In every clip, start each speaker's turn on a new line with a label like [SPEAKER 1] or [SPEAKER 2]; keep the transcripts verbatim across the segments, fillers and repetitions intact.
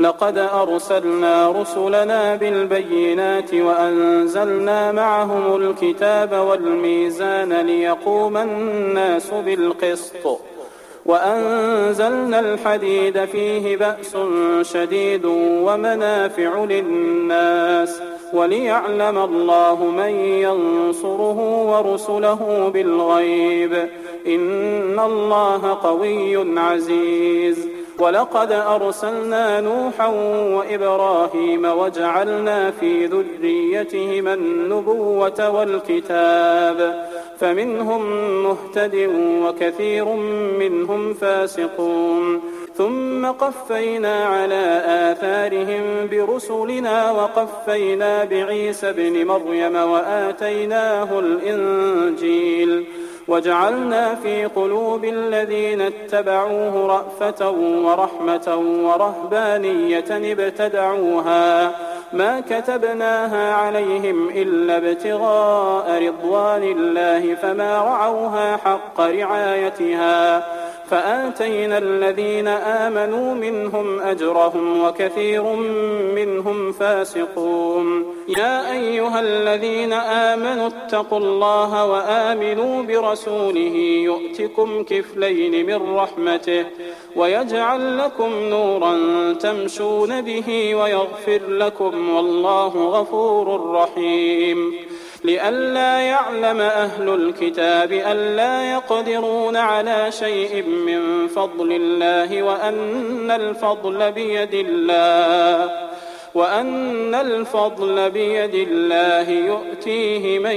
[SPEAKER 1] لقد أرسلنا رسلنا بالبينات وأنزلنا معهم الكتاب والميزان ليقوم الناس بالقسط وأنزلنا الحديد فيه بأس شديد ومنافع للناس وليعلم الله من ينصره ورسله بالغيب إن الله قوي عزيز. ولقد أرسلنا نوحا وإبراهيم وجعلنا في ذريتهما النبوة والكتاب فمنهم مهتد وكثير منهم فاسقون ثم قفينا على آثارهم برسلنا وقفينا بعيسى ابن مريم وآتيناه الإنجيل وجعلنا في قلوب الذين اتبعوه رأفة ورحمة ورهبانية ابتدعوها ما كتبناها عليهم إلا ابتغاء رضوان الله فما رعوها حق رعايتها فآتينا الذين آمنوا منهم أجرهم وكثير منهم فاسقون. يا أيها الذين آمنوا اتقوا الله وآمنوا برسوله يؤتكم كفلين من رحمته ويجعل لكم نورا تمشون به ويغفر لكم والله غفور رحيم. لئلا يعلم أهل الكتاب ألا يقدرون على شيء من فضل الله وأن الفضل بيد الله وأن الفضل بيد الله يؤتيه من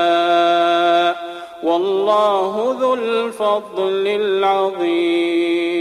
[SPEAKER 1] يشاء والله ذو الفضل العظيم.